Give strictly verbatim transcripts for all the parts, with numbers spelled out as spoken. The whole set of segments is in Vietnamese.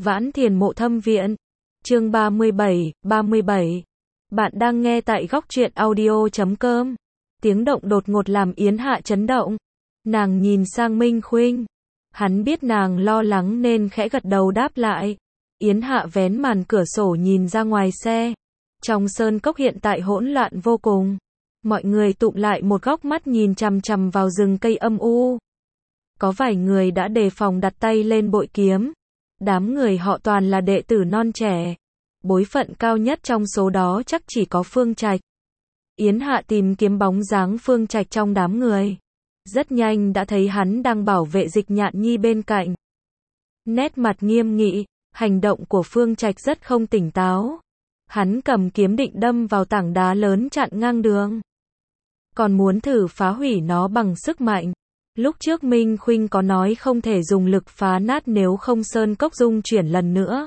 Vãn Thiền Mộ Thâm Viện. Chương ba mươi bảy, ba mươi bảy. Bạn đang nghe tại góc truyện audio chấm com. Tiếng động đột ngột làm Yến Hạ chấn động. Nàng nhìn sang Minh Khuynh. Hắn biết nàng lo lắng nên khẽ gật đầu đáp lại. Yến Hạ vén màn cửa sổ nhìn ra ngoài xe. Trong sơn cốc hiện tại hỗn loạn vô cùng. Mọi người tụm lại một góc mắt nhìn chằm chằm vào rừng cây âm u. Có vài người đã đề phòng đặt tay lên bội kiếm. Đám người họ toàn là đệ tử non trẻ. Bối phận cao nhất trong số đó chắc chỉ có Phương Trạch. Yến Hạ tìm kiếm bóng dáng Phương Trạch trong đám người. Rất nhanh đã thấy hắn đang bảo vệ Dịch Nhạn Nhi bên cạnh. Nét mặt nghiêm nghị, hành động của Phương Trạch rất không tỉnh táo. Hắn cầm kiếm định đâm vào tảng đá lớn chặn ngang đường. Còn muốn thử phá hủy nó bằng sức mạnh. Lúc trước Minh Khuynh có nói không thể dùng lực phá nát nếu không sơn cốc rung chuyển lần nữa.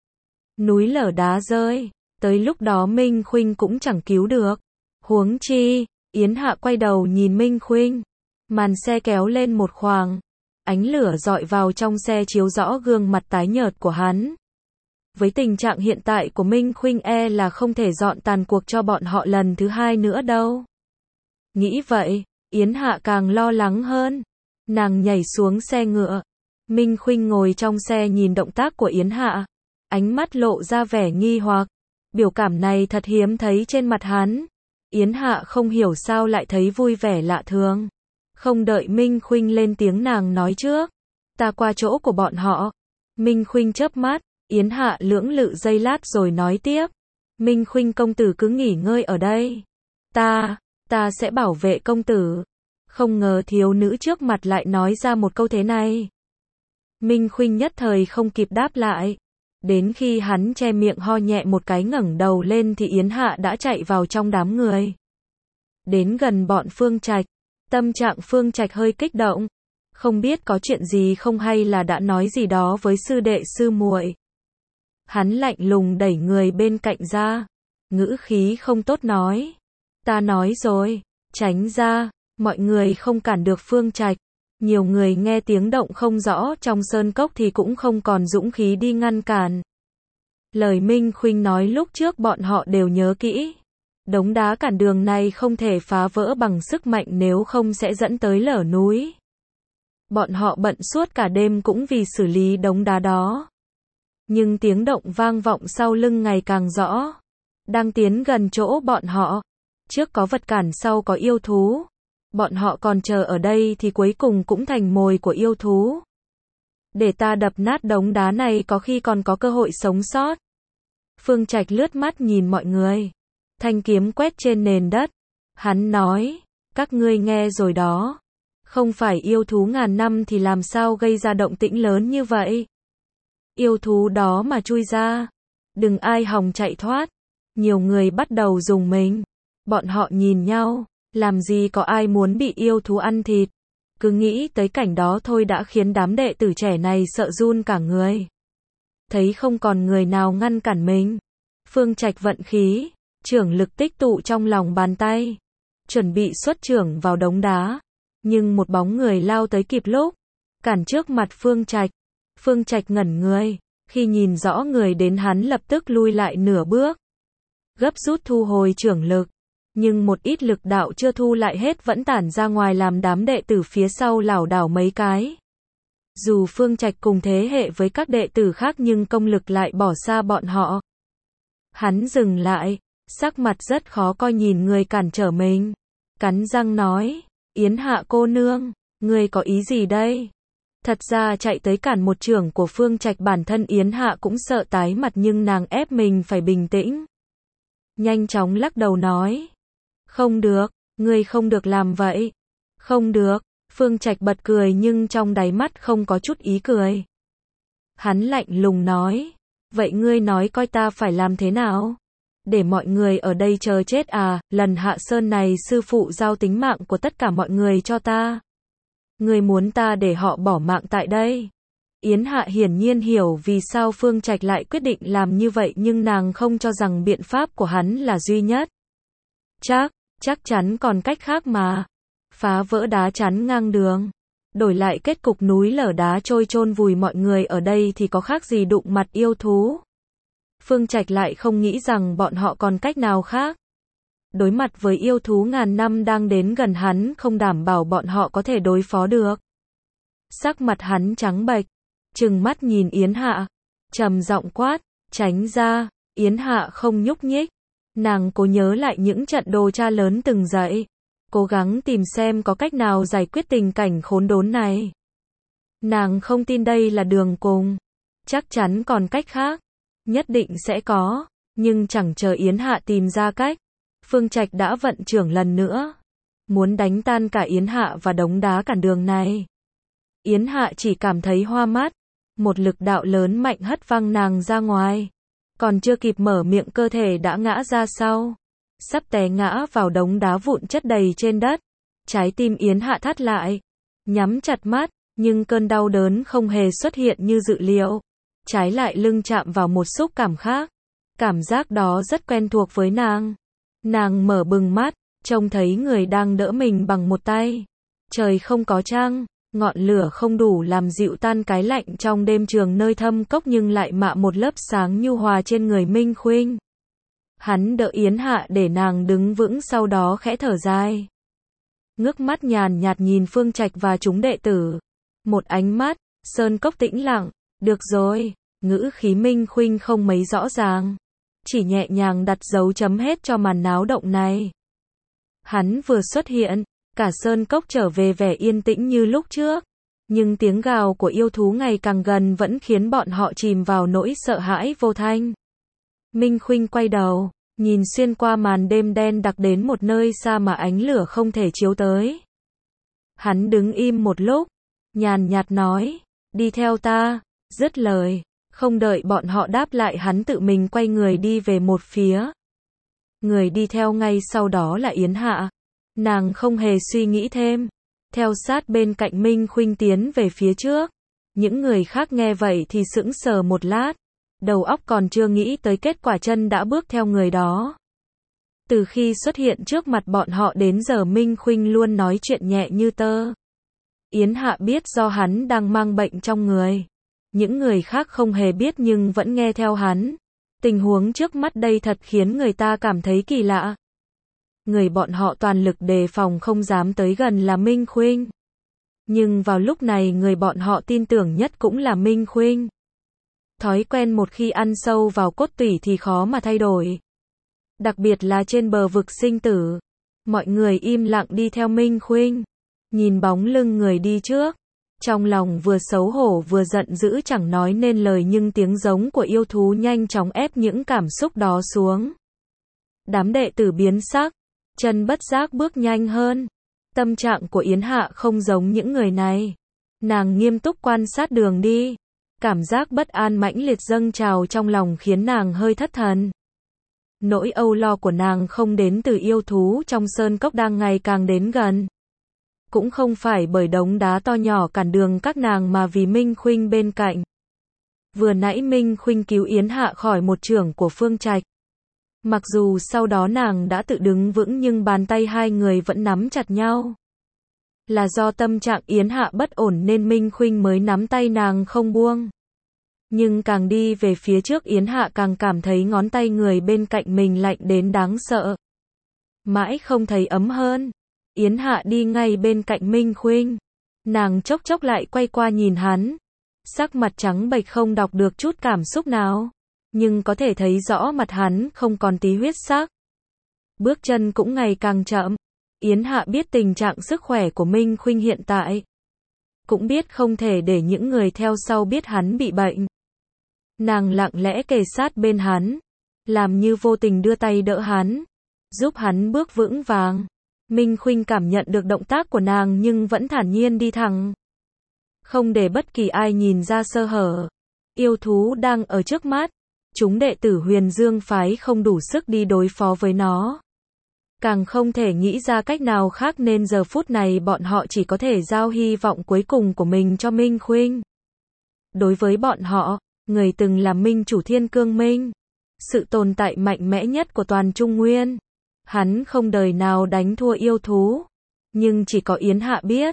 Núi lở đá rơi, tới lúc đó Minh Khuynh cũng chẳng cứu được. Huống chi, Yến Hạ quay đầu nhìn Minh Khuynh. Màn xe kéo lên một khoảng. Ánh lửa dọi vào trong xe chiếu rõ gương mặt tái nhợt của hắn. Với tình trạng hiện tại của Minh Khuynh e là không thể dọn tàn cuộc cho bọn họ lần thứ hai nữa đâu. Nghĩ vậy, Yến Hạ càng lo lắng hơn. Nàng nhảy xuống xe ngựa. Minh Khuynh ngồi trong xe nhìn động tác của Yến Hạ. Ánh mắt lộ ra vẻ nghi hoặc. Biểu cảm này thật hiếm thấy trên mặt hắn. Yến Hạ không hiểu sao lại thấy vui vẻ lạ thường. Không đợi Minh Khuynh lên tiếng nàng nói trước. Ta qua chỗ của bọn họ. Minh Khuynh chớp mắt. Yến Hạ lưỡng lự giây lát rồi nói tiếp. Minh Khuynh công tử cứ nghỉ ngơi ở đây. Ta, ta sẽ bảo vệ công tử. Không ngờ thiếu nữ trước mặt lại nói ra một câu thế này. Minh Khuynh nhất thời không kịp đáp lại. Đến khi hắn che miệng ho nhẹ một cái ngẩng đầu lên thì Yến Hạ đã chạy vào trong đám người. Đến gần bọn Phương Trạch. Tâm trạng Phương Trạch hơi kích động. Không biết có chuyện gì không hay là đã nói gì đó với sư đệ sư muội. Hắn lạnh lùng đẩy người bên cạnh ra. Ngữ khí không tốt nói. Ta nói rồi, tránh ra. Mọi người không cản được Phương Trạch. Nhiều người nghe tiếng động không rõ trong sơn cốc thì cũng không còn dũng khí đi ngăn cản. Lời Minh Khuynh nói lúc trước bọn họ đều nhớ kỹ. Đống đá cản đường này không thể phá vỡ bằng sức mạnh nếu không sẽ dẫn tới lở núi. Bọn họ bận suốt cả đêm cũng vì xử lý đống đá đó. Nhưng tiếng động vang vọng sau lưng ngày càng rõ. Đang tiến gần chỗ bọn họ. Trước có vật cản sau có yêu thú. Bọn họ còn chờ ở đây thì cuối cùng cũng thành mồi của yêu thú. Để ta đập nát đống đá này có khi còn có cơ hội sống sót. Phương Trạch lướt mắt nhìn mọi người. Thanh kiếm quét trên nền đất. Hắn nói, các ngươi nghe rồi đó. Không phải yêu thú ngàn năm thì làm sao gây ra động tĩnh lớn như vậy. Yêu thú đó mà chui ra. Đừng ai hòng chạy thoát. Nhiều người bắt đầu rùng mình. Bọn họ nhìn nhau. Làm gì có ai muốn bị yêu thú ăn thịt. Cứ nghĩ tới cảnh đó thôi đã khiến đám đệ tử trẻ này sợ run cả người. Thấy không còn người nào ngăn cản mình. Phương Trạch vận khí. Trưởng lực tích tụ trong lòng bàn tay. Chuẩn bị xuất trưởng vào đống đá. Nhưng một bóng người lao tới kịp lúc. Cản trước mặt Phương Trạch. Phương Trạch ngẩn người. Khi nhìn rõ người đến hắn lập tức lui lại nửa bước. Gấp rút thu hồi trưởng lực. Nhưng một ít lực đạo chưa thu lại hết vẫn tản ra ngoài làm đám đệ tử phía sau lảo đảo mấy cái. Dù Phương Trạch cùng thế hệ với các đệ tử khác nhưng công lực lại bỏ xa bọn họ. Hắn dừng lại. Sắc mặt rất khó coi nhìn người cản trở mình. Cắn răng nói. Yến Hạ cô nương. Ngươi có ý gì đây? Thật ra chạy tới cản một trưởng của Phương Trạch bản thân Yến Hạ cũng sợ tái mặt nhưng nàng ép mình phải bình tĩnh. Nhanh chóng lắc đầu nói. Không được, ngươi không được làm vậy. Không được, Phương Trạch bật cười nhưng trong đáy mắt không có chút ý cười. Hắn lạnh lùng nói. Vậy ngươi nói coi ta phải làm thế nào? Để mọi người ở đây chờ chết à? Lần hạ sơn này sư phụ giao tính mạng của tất cả mọi người cho ta. Ngươi muốn ta để họ bỏ mạng tại đây? Yến Hạ hiển nhiên hiểu vì sao Phương Trạch lại quyết định làm như vậy nhưng nàng không cho rằng biện pháp của hắn là duy nhất. Chắc, chắc chắn còn cách khác mà. Phá vỡ đá chắn ngang đường. Đổi lại kết cục núi lở đá trôi chôn vùi mọi người ở đây thì có khác gì đụng mặt yêu thú. Phương Trạch lại không nghĩ rằng bọn họ còn cách nào khác. Đối mặt với yêu thú ngàn năm đang đến gần hắn không đảm bảo bọn họ có thể đối phó được. Sắc mặt hắn trắng bệch, trừng mắt nhìn Yến Hạ, trầm giọng quát, tránh ra. Yến Hạ không nhúc nhích, nàng cố nhớ lại những trận đồ cha lớn từng dạy, cố gắng tìm xem có cách nào giải quyết tình cảnh khốn đốn này. Nàng không tin đây là đường cùng, chắc chắn còn cách khác, nhất định sẽ có, nhưng chẳng chờ Yến Hạ tìm ra cách, Phương Trạch đã vận trưởng lần nữa, muốn đánh tan cả Yến Hạ và đống đá cản đường này. Yến Hạ chỉ cảm thấy hoa mắt, một lực đạo lớn mạnh hất văng nàng ra ngoài, còn chưa kịp mở miệng cơ thể đã ngã ra sau, sắp té ngã vào đống đá vụn chất đầy trên đất. Trái tim Yến Hạ thắt lại, nhắm chặt mắt, nhưng cơn đau đớn không hề xuất hiện như dự liệu, trái lại lưng chạm vào một xúc cảm khác. Cảm giác đó rất quen thuộc với nàng. Nàng mở bừng mắt, trông thấy người đang đỡ mình bằng một tay. Trời không có trăng, ngọn lửa không đủ làm dịu tan cái lạnh trong đêm trường nơi thâm cốc nhưng lại mạ một lớp sáng nhu hòa trên người Minh Khuynh. Hắn đỡ Yến Hạ để nàng đứng vững, sau đó khẽ thở dài. Ngước mắt nhàn nhạt nhìn Phương Trạch và chúng đệ tử. Một ánh mắt, sơn cốc tĩnh lặng, được rồi, ngữ khí Minh Khuynh không mấy rõ ràng. Chỉ nhẹ nhàng đặt dấu chấm hết cho màn náo động này. Hắn vừa xuất hiện, cả sơn cốc trở về vẻ yên tĩnh như lúc trước. Nhưng tiếng gào của yêu thú ngày càng gần vẫn khiến bọn họ chìm vào nỗi sợ hãi vô thanh. Minh Khuynh quay đầu, nhìn xuyên qua màn đêm đen đặc đến một nơi xa mà ánh lửa không thể chiếu tới. Hắn đứng im một lúc, nhàn nhạt nói, đi theo ta, dứt lời, không đợi bọn họ đáp lại hắn tự mình quay người đi về một phía. Người đi theo ngay sau đó là Yến Hạ. Nàng không hề suy nghĩ thêm, theo sát bên cạnh Minh Khuynh tiến về phía trước. Những người khác nghe vậy thì sững sờ một lát, đầu óc còn chưa nghĩ tới kết quả chân đã bước theo người đó. Từ khi xuất hiện trước mặt bọn họ đến giờ Minh Khuynh luôn nói chuyện nhẹ như tơ. Yến Hạ biết do hắn đang mang bệnh trong người. Những người khác không hề biết nhưng vẫn nghe theo hắn. Tình huống trước mắt đây thật khiến người ta cảm thấy kỳ lạ. Người bọn họ toàn lực đề phòng không dám tới gần là Minh Khuynh. Nhưng vào lúc này người bọn họ tin tưởng nhất cũng là Minh Khuynh. Thói quen một khi ăn sâu vào cốt tủy thì khó mà thay đổi. Đặc biệt là trên bờ vực sinh tử. Mọi người im lặng đi theo Minh Khuynh. Nhìn bóng lưng người đi trước. Trong lòng vừa xấu hổ vừa giận dữ chẳng nói nên lời nhưng tiếng giống của yêu thú nhanh chóng ép những cảm xúc đó xuống. Đám đệ tử biến sắc. Chân bất giác bước nhanh hơn. Tâm trạng của Yến Hạ không giống những người này. Nàng nghiêm túc quan sát đường đi. Cảm giác bất an mãnh liệt dâng trào trong lòng khiến nàng hơi thất thần. Nỗi âu lo của nàng không đến từ yêu thú trong sơn cốc đang ngày càng đến gần. Cũng không phải bởi đống đá to nhỏ cản đường các nàng mà vì Minh Khuynh bên cạnh. Vừa nãy Minh Khuynh cứu Yến Hạ khỏi một chưởng của Phương Trạch. Mặc dù sau đó nàng đã tự đứng vững nhưng bàn tay hai người vẫn nắm chặt nhau. Là do tâm trạng Yến Hạ bất ổn nên Minh Khuynh mới nắm tay nàng không buông. Nhưng càng đi về phía trước Yến Hạ càng cảm thấy ngón tay người bên cạnh mình lạnh đến đáng sợ. Mãi không thấy ấm hơn. Yến Hạ đi ngay bên cạnh Minh Khuynh. Nàng chốc chốc lại quay qua nhìn hắn. Sắc mặt trắng bệch không đọc được chút cảm xúc nào. Nhưng có thể thấy rõ mặt hắn không còn tí huyết sắc. Bước chân cũng ngày càng chậm. Yến Hạ biết tình trạng sức khỏe của Minh Khuynh hiện tại. Cũng biết không thể để những người theo sau biết hắn bị bệnh. Nàng lặng lẽ kề sát bên hắn. Làm như vô tình đưa tay đỡ hắn. Giúp hắn bước vững vàng. Minh Khuynh cảm nhận được động tác của nàng nhưng vẫn thản nhiên đi thẳng. Không để bất kỳ ai nhìn ra sơ hở. Yêu thú đang ở trước mắt. Chúng đệ tử Huyền Dương phái không đủ sức đi đối phó với nó. Càng không thể nghĩ ra cách nào khác nên giờ phút này bọn họ chỉ có thể giao hy vọng cuối cùng của mình cho Minh Khuynh. Đối với bọn họ, người từng là Minh chủ Thiên Cương Minh. Sự tồn tại mạnh mẽ nhất của toàn Trung Nguyên. Hắn không đời nào đánh thua yêu thú. Nhưng chỉ có Yến Hạ biết.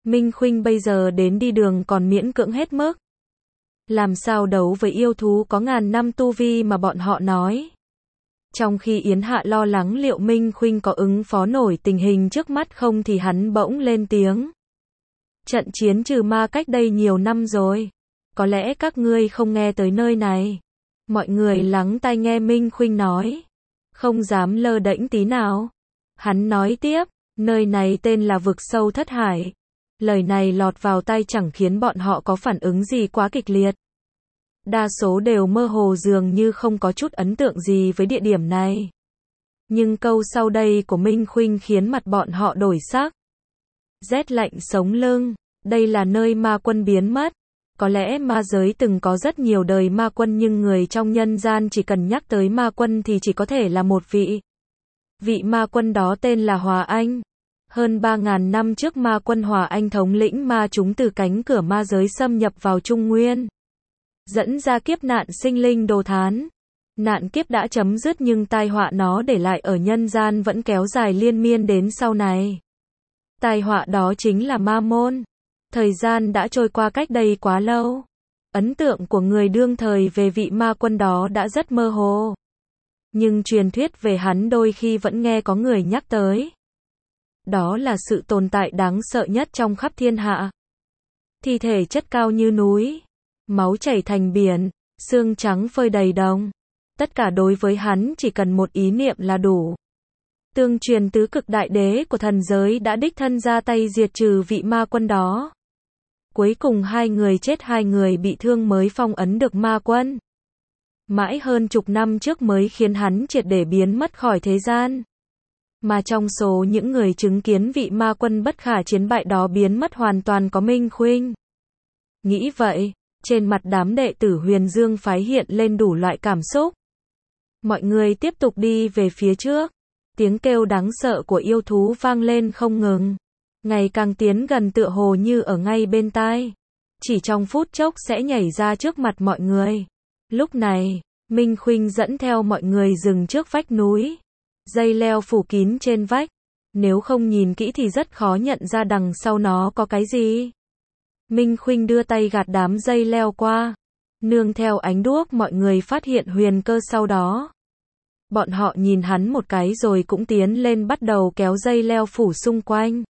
Minh Khuynh bây giờ đến đi đường còn miễn cưỡng hết mức. Làm sao đấu với yêu thú có ngàn năm tu vi mà bọn họ nói. Trong khi Yến Hạ lo lắng liệu Minh Khuynh có ứng phó nổi tình hình trước mắt không thì hắn bỗng lên tiếng. Trận chiến trừ ma cách đây nhiều năm rồi. Có lẽ các ngươi không nghe tới nơi này. Mọi người lắng tai nghe Minh Khuynh nói. Không dám lơ đễnh tí nào. Hắn nói tiếp, nơi này tên là vực sâu thất hải. Lời này lọt vào tai chẳng khiến bọn họ có phản ứng gì quá kịch liệt. Đa số đều mơ hồ dường như không có chút ấn tượng gì với địa điểm này. Nhưng câu sau đây của Minh Khuynh khiến mặt bọn họ đổi sắc. Rét lạnh sống lưng, đây là nơi ma quân biến mất. Có lẽ ma giới từng có rất nhiều đời ma quân nhưng người trong nhân gian chỉ cần nhắc tới ma quân thì chỉ có thể là một vị. Vị ma quân đó tên là Hòa Anh. Hơn ba ngàn năm trước ma quân Hòa Anh thống lĩnh ma chúng từ cánh cửa ma giới xâm nhập vào Trung Nguyên. Dẫn ra kiếp nạn sinh linh đồ thán. Nạn kiếp đã chấm dứt nhưng tai họa nó để lại ở nhân gian vẫn kéo dài liên miên đến sau này. Tai họa đó chính là ma môn. Thời gian đã trôi qua cách đây quá lâu. Ấn tượng của người đương thời về vị ma quân đó đã rất mơ hồ. Nhưng truyền thuyết về hắn đôi khi vẫn nghe có người nhắc tới. Đó là sự tồn tại đáng sợ nhất trong khắp thiên hạ. Thi thể chất cao như núi, máu chảy thành biển, xương trắng phơi đầy đồng. Tất cả đối với hắn chỉ cần một ý niệm là đủ. Tương truyền tứ cực đại đế của thần giới đã đích thân ra tay diệt trừ vị ma quân đó. Cuối cùng hai người chết hai người bị thương mới phong ấn được ma quân. Mãi hơn chục năm trước mới khiến hắn triệt để biến mất khỏi thế gian. Mà trong số những người chứng kiến vị ma quân bất khả chiến bại đó biến mất hoàn toàn có Minh Khuynh. Nghĩ vậy, trên mặt đám đệ tử Huyền Dương phái hiện lên đủ loại cảm xúc. Mọi người tiếp tục đi về phía trước. Tiếng kêu đáng sợ của yêu thú vang lên không ngừng. Ngày càng tiến gần tựa hồ như ở ngay bên tai. Chỉ trong phút chốc sẽ nhảy ra trước mặt mọi người. Lúc này, Minh Khuynh dẫn theo mọi người dừng trước vách núi. Dây leo phủ kín trên vách. Nếu không nhìn kỹ thì rất khó nhận ra đằng sau nó có cái gì. Minh Khuynh đưa tay gạt đám dây leo qua. Nương theo ánh đuốc mọi người phát hiện huyền cơ sau đó. Bọn họ nhìn hắn một cái rồi cũng tiến lên bắt đầu kéo dây leo phủ xung quanh.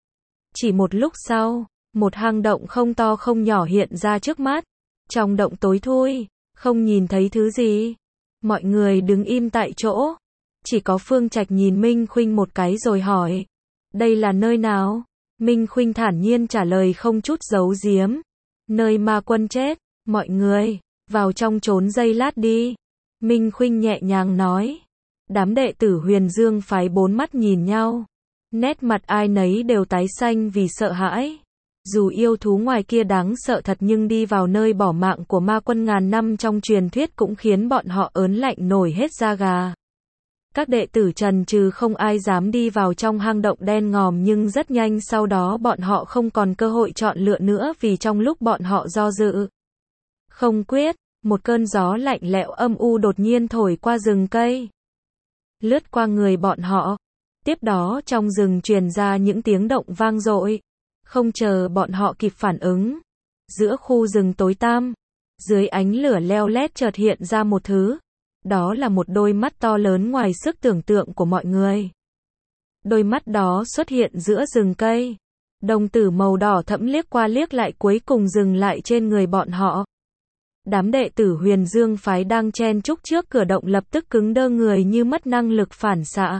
Chỉ một lúc sau, một hang động không to không nhỏ hiện ra trước mắt. Trong động tối thui, không nhìn thấy thứ gì. Mọi người đứng im tại chỗ. Chỉ có Phương Trạch nhìn Minh Khuynh một cái rồi hỏi. Đây là nơi nào? Minh Khuynh thản nhiên trả lời không chút giấu giếm. Nơi ma quân chết. Mọi người, vào trong trốn giây lát đi. Minh Khuynh nhẹ nhàng nói. Đám đệ tử Huyền Dương phái bốn mắt nhìn nhau. Nét mặt ai nấy đều tái xanh vì sợ hãi. Dù yêu thú ngoài kia đáng sợ thật nhưng đi vào nơi bỏ mạng của ma quân ngàn năm trong truyền thuyết cũng khiến bọn họ ớn lạnh nổi hết da gà. Các đệ tử trần trừ không ai dám đi vào trong hang động đen ngòm nhưng rất nhanh sau đó bọn họ không còn cơ hội chọn lựa nữa vì trong lúc bọn họ do dự. Không quyết, một cơn gió lạnh lẽo âm u đột nhiên thổi qua rừng cây. Lướt qua người bọn họ. Tiếp đó trong rừng truyền ra những tiếng động vang dội. Không chờ bọn họ kịp phản ứng. Giữa khu rừng tối tăm, dưới ánh lửa leo lét chợt hiện ra một thứ. Đó là một đôi mắt to lớn ngoài sức tưởng tượng của mọi người. Đôi mắt đó xuất hiện giữa rừng cây. Đồng tử màu đỏ thẫm liếc qua liếc lại cuối cùng dừng lại trên người bọn họ. Đám đệ tử Huyền Dương phái đang chen chúc trước cửa động lập tức cứng đơ người như mất năng lực phản xạ.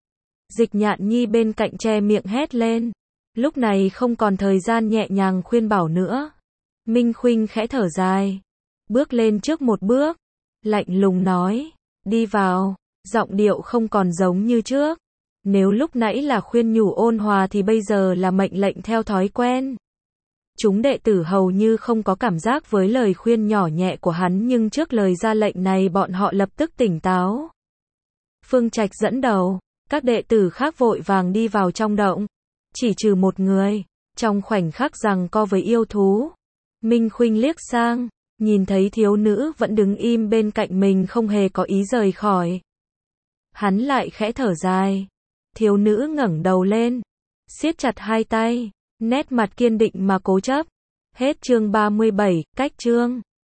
Dịch Nhạn Nhi bên cạnh che miệng hét lên. Lúc này không còn thời gian nhẹ nhàng khuyên bảo nữa. Minh Khuynh khẽ thở dài. Bước lên trước một bước. Lạnh lùng nói. Đi vào. Giọng điệu không còn giống như trước. Nếu lúc nãy là khuyên nhủ ôn hòa thì bây giờ là mệnh lệnh theo thói quen. Chúng đệ tử hầu như không có cảm giác với lời khuyên nhỏ nhẹ của hắn nhưng trước lời ra lệnh này bọn họ lập tức tỉnh táo. Phương Trạch dẫn đầu. Các đệ tử khác vội vàng đi vào trong động. Chỉ trừ một người. Trong khoảnh khắc giằng co với yêu thú. Minh Khuynh liếc sang. Nhìn thấy thiếu nữ vẫn đứng im bên cạnh mình không hề có ý rời khỏi. Hắn lại khẽ thở dài. Thiếu nữ ngẩng đầu lên. Siết chặt hai tay. Nét mặt kiên định mà cố chấp. Hết chương ba mươi bảy, cách chương.